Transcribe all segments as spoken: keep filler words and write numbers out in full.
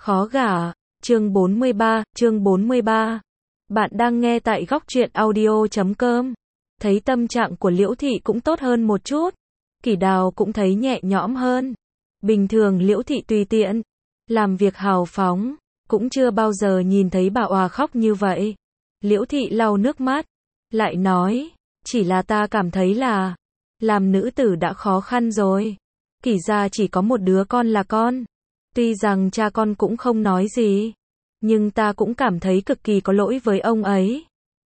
Khó gả, chương bốn mươi ba, chương bốn mươi ba. Bạn đang nghe tại góc truyện audio chấm com. Thấy tâm trạng của Liễu Thị cũng tốt hơn một chút. Kỷ Đào cũng thấy nhẹ nhõm hơn. Bình thường Liễu Thị tùy tiện, làm việc hào phóng, cũng chưa bao giờ nhìn thấy bà òa khóc như vậy. Liễu Thị lau nước mắt, lại nói, chỉ là ta cảm thấy là, làm nữ tử đã khó khăn rồi. Kỷ gia chỉ có một đứa con là con. Tuy rằng cha con cũng không nói gì, nhưng ta cũng cảm thấy cực kỳ có lỗi với ông ấy.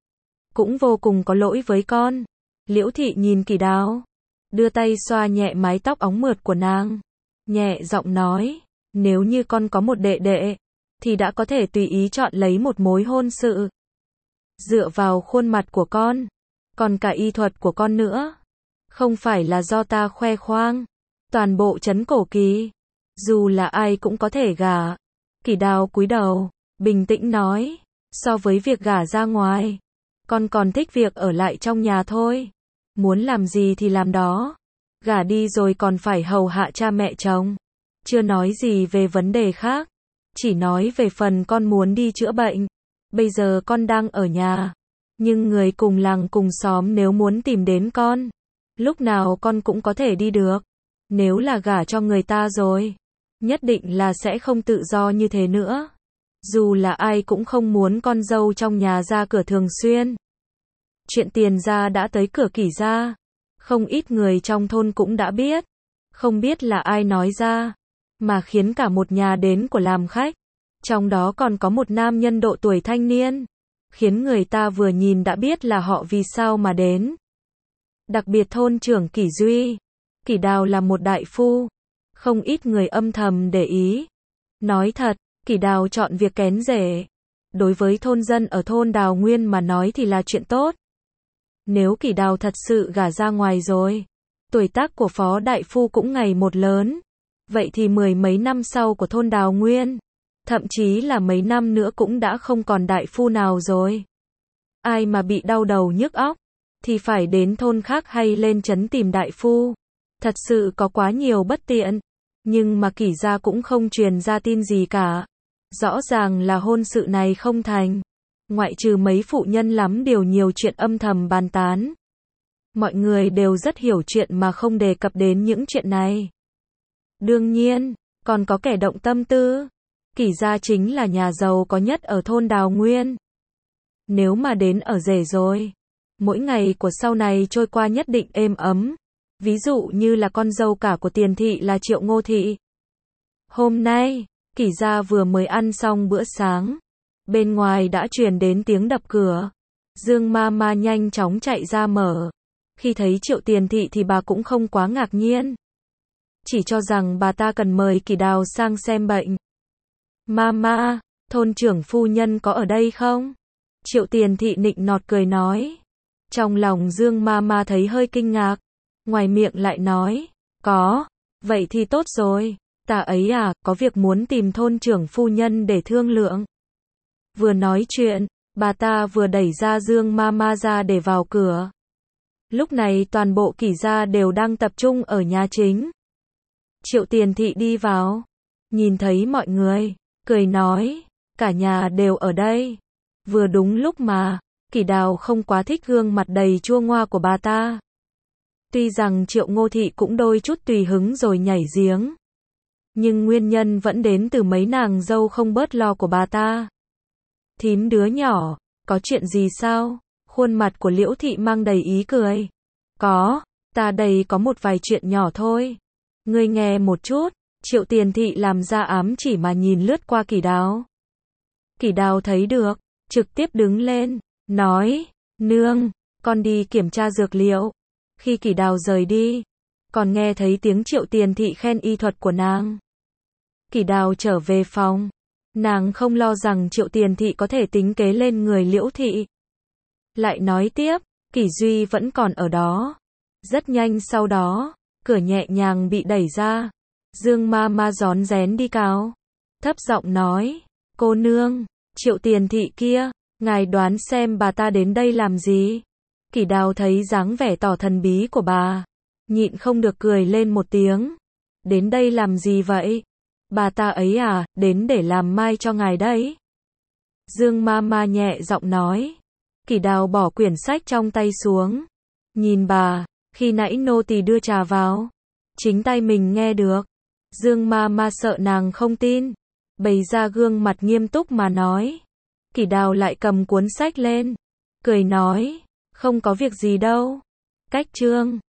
Cũng vô cùng có lỗi với con. Liễu Thị nhìn Kỷ Đào, đưa tay xoa nhẹ mái tóc óng mượt của nàng, nhẹ giọng nói, nếu như con có một đệ đệ, thì đã có thể tùy ý chọn lấy một mối hôn sự. Dựa vào khuôn mặt của con, còn cả y thuật của con nữa, không phải là do ta khoe khoang, toàn bộ trấn Cổ Kỳ, dù là ai cũng có thể gả. Kỷ Đào cúi đầu, bình tĩnh nói, so với việc gả ra ngoài, con còn thích việc ở lại trong nhà thôi. Muốn làm gì thì làm đó. Gả đi rồi còn phải hầu hạ cha mẹ chồng. Chưa nói gì về vấn đề khác, chỉ nói về phần con muốn đi chữa bệnh. Bây giờ con đang ở nhà, nhưng người cùng làng cùng xóm nếu muốn tìm đến con, lúc nào con cũng có thể đi được. Nếu là gả cho người ta rồi, nhất định là sẽ không tự do như thế nữa. Dù là ai cũng không muốn con dâu trong nhà ra cửa thường xuyên. Chuyện tiền gia đã tới cửa Kỷ gia, không ít người trong thôn cũng đã biết. Không biết là ai nói ra, mà khiến cả một nhà đến của làm khách. Trong đó còn có một nam nhân độ tuổi thanh niên, khiến người ta vừa nhìn đã biết là họ vì sao mà đến. Đặc biệt thôn trưởng Kỷ Duy. Kỷ Đào là một đại phu, không ít người âm thầm để ý. Nói thật, Kỷ Đào chọn việc kén rể, đối với thôn dân ở thôn Đào Nguyên mà nói thì là chuyện tốt. Nếu Kỷ Đào thật sự gả ra ngoài rồi, tuổi tác của phó đại phu cũng ngày một lớn, vậy thì mười mấy năm sau của thôn Đào Nguyên, thậm chí là mấy năm nữa cũng đã không còn đại phu nào rồi. Ai mà bị đau đầu nhức óc, thì phải đến thôn khác hay lên trấn tìm đại phu. Thật sự có quá nhiều bất tiện, nhưng mà Kỷ gia cũng không truyền ra tin gì cả. Rõ ràng là hôn sự này không thành, ngoại trừ mấy phụ nhân lắm điều nhiều chuyện âm thầm bàn tán. Mọi người đều rất hiểu chuyện mà không đề cập đến những chuyện này. Đương nhiên, còn có kẻ động tâm tư. Kỷ gia chính là nhà giàu có nhất ở thôn Đào Nguyên. Nếu mà đến ở rể rồi, mỗi ngày của sau này trôi qua nhất định êm ấm. Ví dụ như là con dâu cả của Tiền thị là Triệu Ngô thị. Hôm nay, Kỷ gia vừa mới ăn xong bữa sáng, bên ngoài đã truyền đến tiếng đập cửa. Dương ma ma nhanh chóng chạy ra mở. Khi thấy Triệu Tiền thị thì bà cũng không quá ngạc nhiên, chỉ cho rằng bà ta cần mời Kỷ Đào sang xem bệnh. Mama, thôn trưởng phu nhân có ở đây không? Triệu Tiền thị nịnh nọt cười nói. Trong lòng Dương ma ma thấy hơi kinh ngạc, ngoài miệng lại nói, có, vậy thì tốt rồi, ta ấy à, có việc muốn tìm thôn trưởng phu nhân để thương lượng. Vừa nói chuyện, bà ta vừa đẩy ra Dương ma ma ra để vào cửa. Lúc này toàn bộ Kỷ gia đều đang tập trung ở nhà chính. Triệu Tiền thị đi vào, nhìn thấy mọi người, cười nói, cả nhà đều ở đây. Vừa đúng lúc mà, Kỷ Đào không quá thích gương mặt đầy chua ngoa của bà ta. Tuy rằng Triệu Ngô thị cũng đôi chút tùy hứng rồi nhảy giếng, nhưng nguyên nhân vẫn đến từ mấy nàng dâu không bớt lo của bà ta. Thím đứa nhỏ, có chuyện gì sao? Khuôn mặt của Liễu Thị mang đầy ý cười. Có, ta đây có một vài chuyện nhỏ thôi. Ngươi nghe một chút. Triệu Tiền thị làm ra ám chỉ mà nhìn lướt qua Kỷ Đào. Kỷ Đào thấy được, trực tiếp đứng lên, nói, nương, con đi kiểm tra dược liệu. Khi Kỷ Đào rời đi, còn nghe thấy tiếng Triệu Tiền thị khen y thuật của nàng. Kỷ Đào trở về phòng, nàng không lo rằng Triệu Tiền thị có thể tính kế lên người Liễu Thị. Lại nói tiếp, Kỷ Duy vẫn còn ở đó. Rất nhanh sau đó, cửa nhẹ nhàng bị đẩy ra. Dương ma ma rón rén đi cáo, thấp giọng nói, cô nương, Triệu Tiền thị kia, ngài đoán xem bà ta đến đây làm gì? Kỷ Đào thấy dáng vẻ tỏ thần bí của bà, nhịn không được cười lên một tiếng. Đến đây làm gì vậy? Bà ta ấy à, đến để làm mai cho ngài đấy. Dương ma ma nhẹ giọng nói. Kỷ Đào bỏ quyển sách trong tay xuống. Nhìn bà, khi nãy nô tỳ đưa trà vào. Chính tay mình nghe được. Dương ma ma sợ nàng không tin. Bày ra gương mặt nghiêm túc mà nói. Kỷ Đào lại cầm cuốn sách lên. Cười nói. Không có việc gì đâu. Cách chương.